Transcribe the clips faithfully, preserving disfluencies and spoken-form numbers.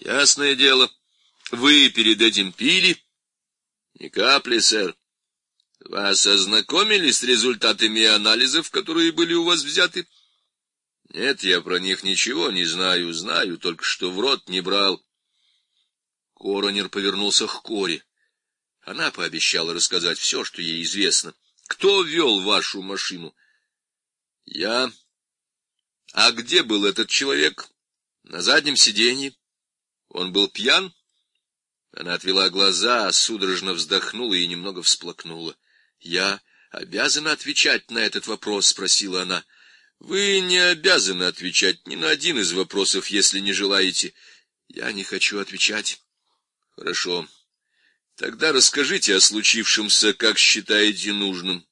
Ясное дело. Вы перед этим пили? Ни капли, сэр. Вас ознакомили с результатами анализов, которые были у вас взяты? Нет, я про них ничего не знаю, знаю, только что в рот не брал. Коронер повернулся к Коре. Она пообещала рассказать все, что ей известно. Кто вел вашу машину? Я. А где был этот человек? На заднем сиденье. Он был пьян? Она отвела глаза, судорожно вздохнула и немного всплакнула. Я обязана отвечать на этот вопрос, спросила она. Вы не обязаны отвечать ни на один из вопросов, если не желаете. Я не хочу отвечать. Хорошо. Тогда расскажите о случившемся, как считаете нужным.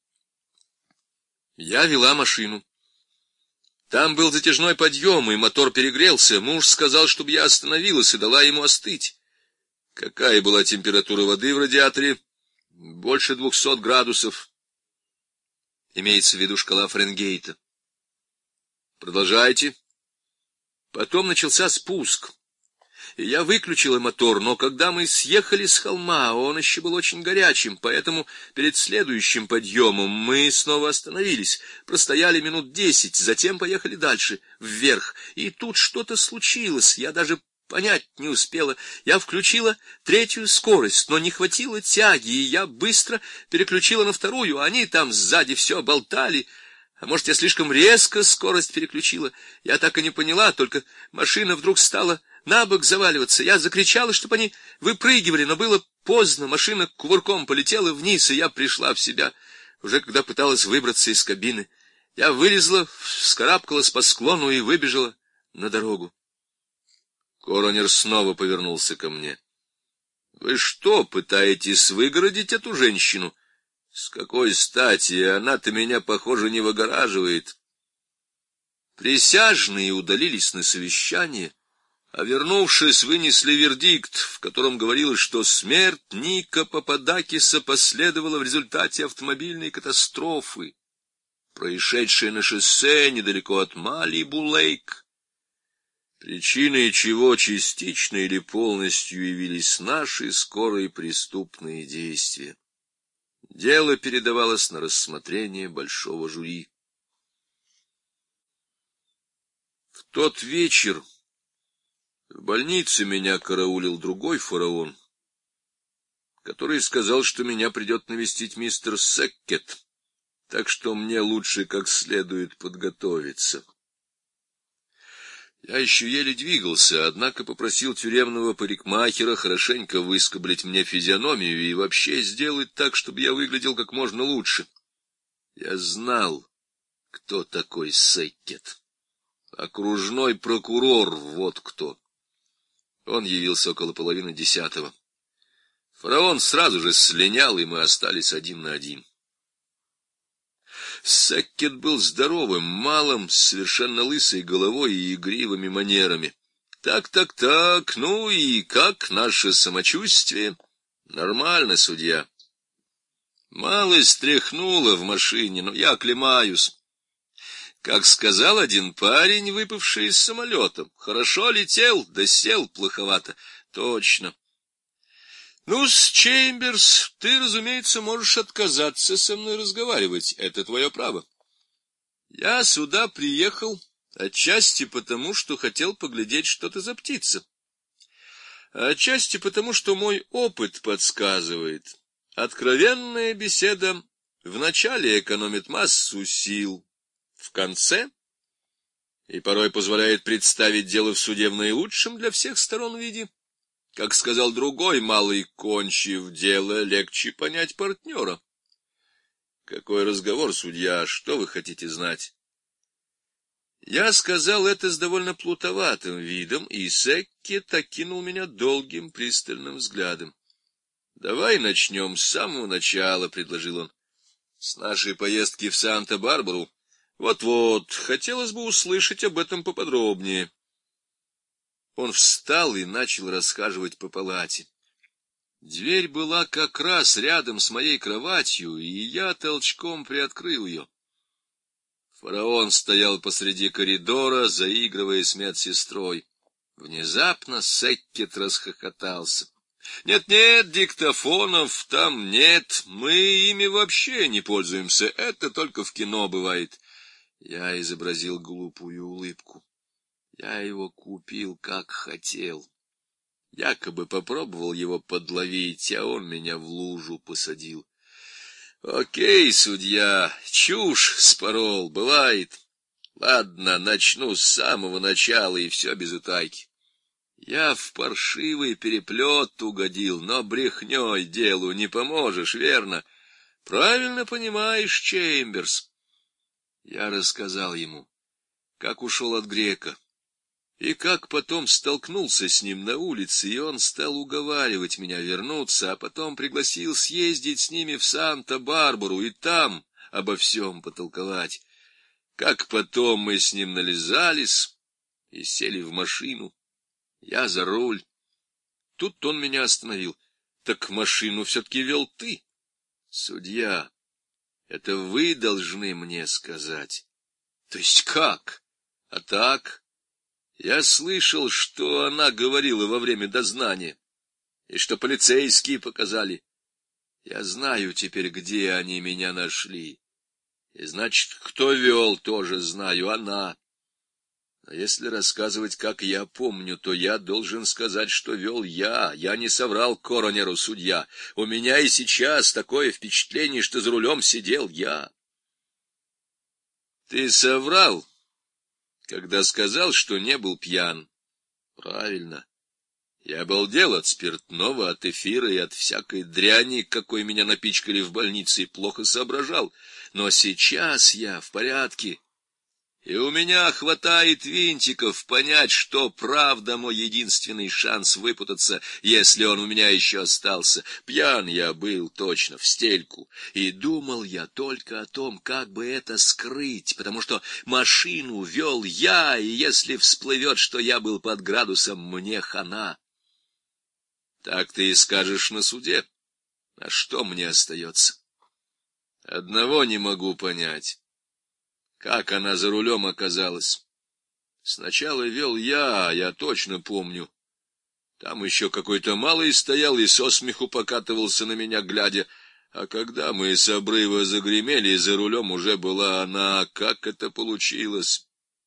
Я вела машину. Там был затяжной подъем, и мотор перегрелся. Муж сказал, чтобы я остановилась и дала ему остыть. Какая была температура воды в радиаторе? Больше двухсот градусов. Имеется в виду шкала Фаренгейта. Продолжайте. Потом начался спуск. И я выключила мотор, но когда мы съехали с холма, он еще был очень горячим, поэтому перед следующим подъемом мы снова остановились, простояли минут десять, затем поехали дальше, вверх, и тут что-то случилось, я даже понять не успела. Я включила третью скорость, но не хватило тяги, и я быстро переключила на вторую, они там сзади все болтали. А может, я слишком резко скорость переключила, я так и не поняла, только машина вдруг стала на бок заваливаться. Я закричала, чтобы они выпрыгивали, но было поздно, машина кувырком полетела вниз, и я пришла в себя, уже когда пыталась выбраться из кабины. Я вылезла, вскарабкалась по склону и выбежала на дорогу. Коронер снова повернулся ко мне. — Вы что, пытаетесь выгородить эту женщину? С какой стати? Она-то меня, похоже, не выгораживает. Присяжные удалились на совещание, а вернувшись, вынесли вердикт, в котором говорилось, что смерть Ника Пападакиса последовала в результате автомобильной катастрофы, происшедшей на шоссе недалеко от Малибу-Лейк, причиной чего частично или полностью явились наши скорые преступные действия. Дело передавалось на рассмотрение большого жюри. В тот вечер в больнице меня караулил другой фараон, который сказал, что меня придет навестить мистер Секкет, так что мне лучше как следует подготовиться. Я еще еле двигался, однако попросил тюремного парикмахера хорошенько выскоблить мне физиономию и вообще сделать так, чтобы я выглядел как можно лучше. Я знал, кто такой Секкет. Окружной прокурор, вот кто. Он явился около половины десятого. Фараон сразу же слинял, и мы остались один на один. Секкет был здоровым, малым, с совершенно лысой головой и игривыми манерами. Так-так-так, ну и как наше самочувствие? Нормально, судья. Малость тряхнуло в машине, но я оклемаюсь. Как сказал один парень, выпавший из самолета, хорошо летел, да сел плоховато. Точно. Ну-с, Чемберс, ты, разумеется, можешь отказаться со мной разговаривать, это твое право. Я сюда приехал отчасти потому, что хотел поглядеть, что ты за птица. Отчасти потому, что мой опыт подсказывает. Откровенная беседа вначале экономит массу сил, в конце и порой позволяет представить дело в суде в наилучшем для всех сторон виде. Как сказал другой малый, кончив дело, легче понять партнера. Какой разговор, судья, что вы хотите знать? Я сказал это с довольно плутоватым видом, и Секкет окинул меня долгим пристальным взглядом. Давай начнем с самого начала, предложил он. С нашей поездки в Санта-Барбару. Вот-вот, хотелось бы услышать об этом поподробнее. Он встал и начал расхаживать по палате. Дверь была как раз рядом с моей кроватью, и я толчком приоткрыл ее. Фараон стоял посреди коридора, заигрывая с медсестрой. Внезапно Секкет расхохотался. «Нет-нет, диктофонов там нет, мы ими вообще не пользуемся, это только в кино бывает». Я изобразил глупую улыбку. Я его купил, как хотел. Якобы попробовал его подловить, а он меня в лужу посадил. Окей, судья, чушь спорол, бывает. Ладно, начну с самого начала, и все без утайки. Я в паршивый переплет угодил, но брехней делу не поможешь, верно? Правильно понимаешь, Чемберс. Я рассказал ему, как ушел от грека, и как потом столкнулся с ним на улице, и он стал уговаривать меня вернуться, а потом пригласил съездить с ними в Санта-Барбару и там обо всем потолковать. Как потом мы с ним нализались и сели в машину. Я за руль. Тут он меня остановил. Так машину все-таки вел ты. Судья, это вы должны мне сказать. То есть как? А так? Я слышал, что она говорила во время дознания, и что полицейские показали. Я знаю теперь, где они меня нашли. И значит, кто вел, тоже знаю, она. А если рассказывать, как я помню, то я должен сказать, что вел я. Я не соврал коронеру, судья. У меня и сейчас такое впечатление, что за рулем сидел я. Ты соврал, когда сказал, что не был пьян. Правильно. Я обалдел от спиртного, от эфира и от всякой дряни, какой меня напичкали в больнице, и плохо соображал. Но сейчас я в порядке. И у меня хватает винтиков понять, что правда мой единственный шанс выпутаться, если он у меня еще остался. Пьян я был точно в стельку, и думал я только о том, как бы это скрыть, потому что машину вел я, и если всплывет, что я был под градусом, мне хана. Так ты и скажешь на суде. А что мне остается? Одного не могу понять. Как она за рулем оказалась? Сначала вел я, я точно помню. Там еще какой-то малый стоял и со смеху покатывался на меня, глядя. А когда мы с обрыва загремели, за рулем уже была она. Как это получилось?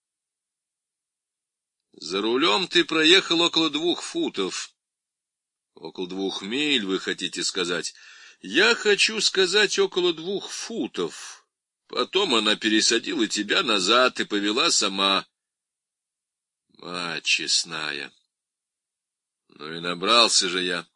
За рулем ты проехал около двух футов. Около двух миль, вы хотите сказать? Я хочу сказать около двух футов. Потом она пересадила тебя назад и повела сама. Мать честная. Ну и набрался же я.